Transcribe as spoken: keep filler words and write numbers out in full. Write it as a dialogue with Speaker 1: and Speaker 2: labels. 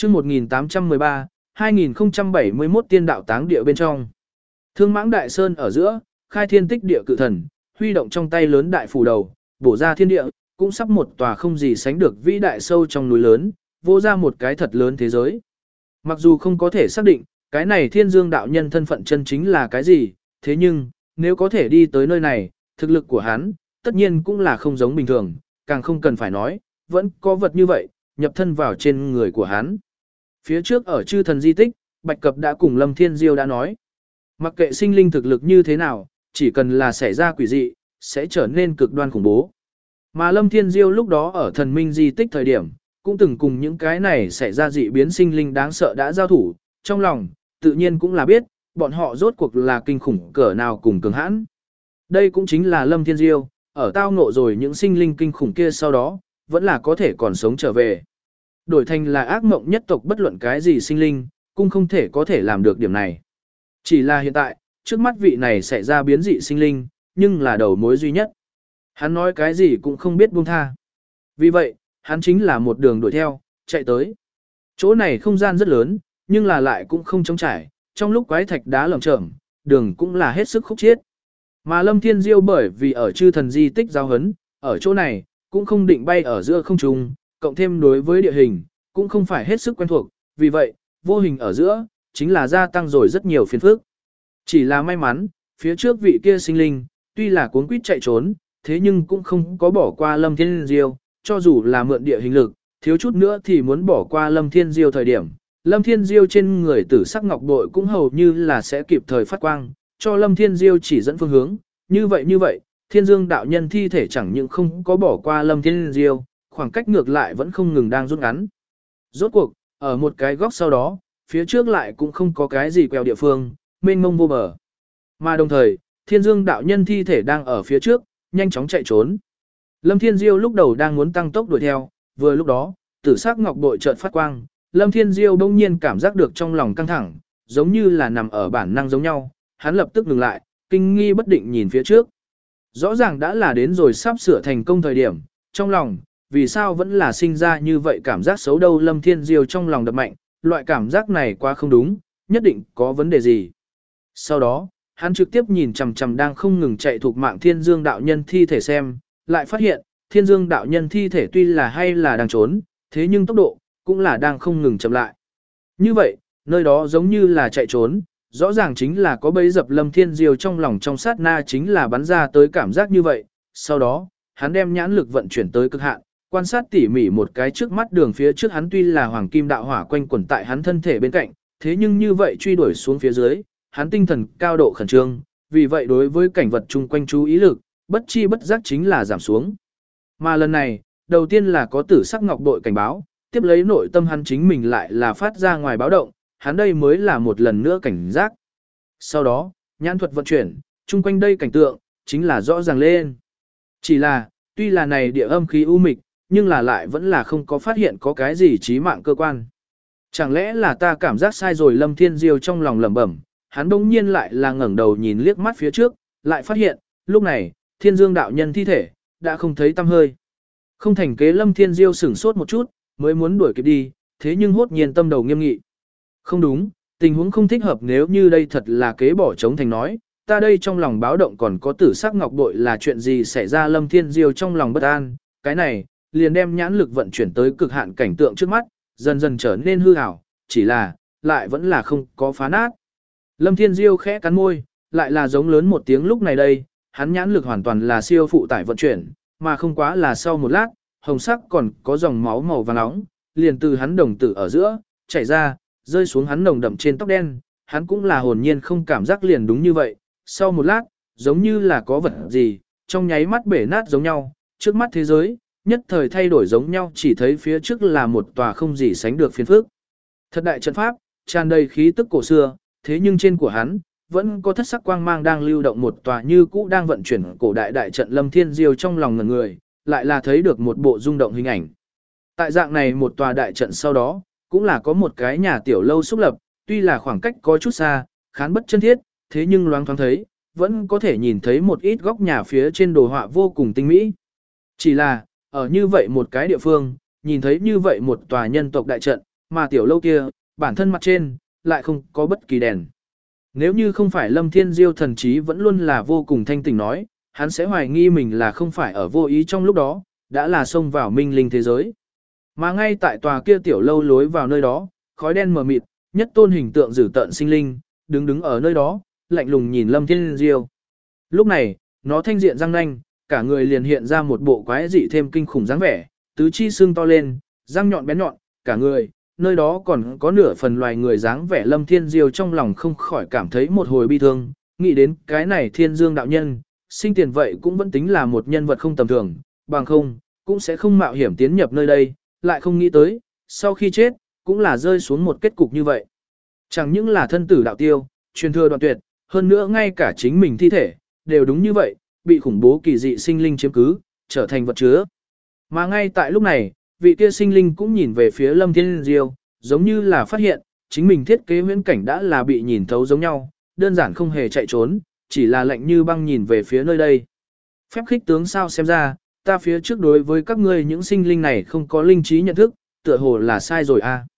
Speaker 1: chương một nghìn tám trăm mười ba, hai nghìn không trăm bảy mươi mốt tiên đạo táng địa bên trong. Thương Mãng Đại Sơn ở giữa, khai thiên tích địa cự thần, huy động trong tay lớn đại phủ đầu, bổ ra thiên địa, cũng sắp một tòa không gì sánh được vĩ đại sâu trong núi lớn, vô ra một cái thật lớn thế giới. Mặc dù không có thể xác định, cái này Thiên Dương đạo nhân thân phận chân chính là cái gì, thế nhưng, nếu có thể đi tới nơi này, thực lực của hắn, tất nhiên cũng là không giống bình thường, càng không cần phải nói, vẫn có vật như vậy, nhập thân vào trên người của hắn. Phía trước ở chư thần di tích, Bạch Cập đã cùng Lâm Thiên Diêu đã nói, mặc kệ sinh linh thực lực như thế nào, chỉ cần là xảy ra quỷ dị, sẽ trở nên cực đoan khủng bố. Mà Lâm Thiên Diêu lúc đó ở thần minh di tích thời điểm, cũng từng cùng những cái này xảy ra dị biến sinh linh đáng sợ đã giao thủ, trong lòng, tự nhiên cũng là biết, bọn họ rốt cuộc là kinh khủng cỡ nào cùng cường hãn. Đây cũng chính là Lâm Thiên Diêu, ở tao ngộ rồi những sinh linh kinh khủng kia sau đó, vẫn là có thể còn sống trở về. Đổi thành là ác mộng nhất tộc bất luận cái gì sinh linh, cũng không thể có thể làm được điểm này. Chỉ là hiện tại, trước mắt vị này xảy ra biến dị sinh linh, nhưng là đầu mối duy nhất. Hắn nói cái gì cũng không biết buông tha. Vì vậy, hắn chính là một đường đuổi theo, chạy tới. Chỗ này không gian rất lớn, nhưng là lại cũng không trống trải, trong lúc quái thạch đá lởm chởm, đường cũng là hết sức khúc chiết. Mà Lâm Thiên Diêu bởi vì ở chư thần di tích giao hấn, ở chỗ này, cũng không định bay ở giữa không trung, cộng thêm đối với địa hình, cũng không phải hết sức quen thuộc, vì vậy, vô hình ở giữa, chính là gia tăng rồi rất nhiều phiền phức. Chỉ là may mắn, phía trước vị kia sinh linh, tuy là cuốn quýt chạy trốn, thế nhưng cũng không có bỏ qua Lâm Thiên Diêu, cho dù là mượn địa hình lực, thiếu chút nữa thì muốn bỏ qua Lâm Thiên Diêu thời điểm. Lâm Thiên Diêu trên người tử sắc ngọc bội cũng hầu như là sẽ kịp thời phát quang, cho Lâm Thiên Diêu chỉ dẫn phương hướng, như vậy như vậy, Thiên Dương đạo nhân thi thể chẳng những không có bỏ qua Lâm Thiên Diêu, khoảng cách ngược lại vẫn không ngừng đang rút ngắn. Rốt cuộc, ở một cái góc sau đó, phía trước lại cũng không có cái gì quẹo địa phương, mênh mông vô bờ. Mà đồng thời, Thiên Dương đạo nhân thi thể đang ở phía trước, nhanh chóng chạy trốn. Lâm Thiên Diêu lúc đầu đang muốn tăng tốc đuổi theo, vừa lúc đó, tử sắc ngọc bội chợt phát quang, Lâm Thiên Diêu bỗng nhiên cảm giác được trong lòng căng thẳng, giống như là nằm ở bản năng giống nhau, hắn lập tức ngừng lại, kinh nghi bất định nhìn phía trước. Rõ ràng đã là đến rồi sắp sửa thành công thời điểm, trong lòng, vì sao vẫn là sinh ra như vậy cảm giác xấu đâu. Lâm Thiên Diêu trong lòng đập mạnh, loại cảm giác này quá không đúng, nhất định có vấn đề gì. Sau đó, hắn trực tiếp nhìn chằm chằm đang không ngừng chạy thuộc mạng Thiên Dương đạo nhân thi thể xem, lại phát hiện, Thiên Dương đạo nhân thi thể tuy là hay là đang trốn, thế nhưng tốc độ, cũng là đang không ngừng chậm lại. Như vậy, nơi đó giống như là chạy trốn, rõ ràng chính là có bấy dập. Lâm Thiên Diêu trong lòng trong sát na chính là bắn ra tới cảm giác như vậy, sau đó, hắn đem nhãn lực vận chuyển tới cực hạn, quan sát tỉ mỉ một cái trước mắt đường phía trước hắn tuy là hoàng kim đạo hỏa quanh quẩn tại hắn thân thể bên cạnh, thế nhưng như vậy truy đuổi xuống phía dưới, hắn tinh thần cao độ khẩn trương, vì vậy đối với cảnh vật chung quanh chú ý lực, bất chi bất giác chính là giảm xuống. Mà lần này, đầu tiên là có tử sắc ngọc bội cảnh báo, tiếp lấy nội tâm hắn chính mình lại là phát ra ngoài báo động, hắn đây mới là một lần nữa cảnh giác. Sau đó, nhãn thuật vận chuyển, chung quanh đây cảnh tượng, chính là rõ ràng lên. Chỉ là, tuy là này địa âm khí u mịch, nhưng là lại vẫn là không có phát hiện có cái gì chí mạng cơ quan. Chẳng lẽ là ta cảm giác sai rồi? Lâm Thiên Diêu trong lòng lẩm bẩm, hắn bỗng nhiên lại là ngẩng đầu nhìn liếc mắt phía trước, lại phát hiện, lúc này, Thiên Dương đạo nhân thi thể, đã không thấy tăm hơi. Không thành kế, Lâm Thiên Diêu sửng sốt một chút, mới muốn đuổi kịp đi, thế nhưng hốt nhiên tâm đầu nghiêm nghị. Không đúng, tình huống không thích hợp, nếu như đây thật là kế bỏ trống thành nói, ta đây trong lòng báo động còn có tử sắc ngọc bội là chuyện gì xảy ra? Lâm Thiên Diêu trong lòng bất an, cái này, liền đem nhãn lực vận chuyển tới cực hạn cảnh tượng trước mắt, dần dần trở nên hư ảo, chỉ là, lại vẫn là không có phá nát. Lâm Thiên Diêu khẽ cắn môi, lại là giống lớn một tiếng. Lúc này đây, hắn nhãn lực hoàn toàn là siêu phụ tải vận chuyển, mà không quá là sau một lát, hồng sắc còn có dòng máu màu vàng nóng, liền từ hắn đồng tử ở giữa, chảy ra, rơi xuống hắn nồng đậm trên tóc đen, hắn cũng là hồn nhiên không cảm giác liền đúng như vậy. Sau một lát, giống như là có vật gì, trong nháy mắt bể nát giống nhau, trước mắt thế giới, nhất thời thay đổi giống nhau, chỉ thấy phía trước là một tòa không gì sánh được phiền phức. Thật đại trận pháp, tràn đầy khí tức cổ xưa, thế nhưng trên của hắn, vẫn có thất sắc quang mang đang lưu động, một tòa như cũ đang vận chuyển cổ đại đại trận. Lâm Thiên Diêu trong lòng ngẩn người, lại là thấy được một bộ rung động hình ảnh. Tại dạng này một tòa đại trận sau đó, cũng là có một cái nhà tiểu lâu xúc lập, tuy là khoảng cách có chút xa, khán bất chân thiết, thế nhưng loáng thoáng thấy, vẫn có thể nhìn thấy một ít góc nhà phía trên đồ họa vô cùng tinh mỹ. Chỉ là, ở như vậy một cái địa phương, nhìn thấy như vậy một tòa nhân tộc đại trận, mà tiểu lâu kia, bản thân mặt trên, lại không có bất kỳ đèn. Nếu như không phải Lâm Thiên Diêu thần trí vẫn luôn là vô cùng thanh tỉnh nói, hắn sẽ hoài nghi mình là không phải ở vô ý trong lúc đó, đã là xông vào minh linh thế giới. Mà ngay tại tòa kia tiểu lâu lối vào nơi đó, khói đen mờ mịt, nhất tôn hình tượng dữ tợn sinh linh, đứng đứng ở nơi đó, lạnh lùng nhìn Lâm Thiên Diêu. Lúc này, nó thanh diện răng nanh, cả người liền hiện ra một bộ quái dị thêm kinh khủng dáng vẻ, tứ chi xương to lên, răng nhọn bén nhọn, cả người, nơi đó còn có nửa phần loài người dáng vẻ. Lâm Thiên Diêu trong lòng không khỏi cảm thấy một hồi bi thương, nghĩ đến cái này Thiên Dương đạo nhân, sinh tiền vậy cũng vẫn tính là một nhân vật không tầm thường, bằng không, cũng sẽ không mạo hiểm tiến nhập nơi đây, lại không nghĩ tới, sau khi chết, cũng là rơi xuống một kết cục như vậy. Chẳng những là thân tử đạo tiêu, truyền thừa đoạn tuyệt, hơn nữa ngay cả chính mình thi thể, đều đúng như vậy, bị khủng bố kỳ dị sinh linh chiếm cứ, trở thành vật chứa. Mà ngay tại lúc này, vị kia sinh linh cũng nhìn về phía Lâm Thiên Diêu, giống như là phát hiện, chính mình thiết kế huyễn cảnh đã là bị nhìn thấu giống nhau, đơn giản không hề chạy trốn, chỉ là lạnh như băng nhìn về phía nơi đây. Phép khích tướng sao xem ra, ta phía trước đối với các ngươi những sinh linh này không có linh trí nhận thức, tựa hồ là sai rồi a.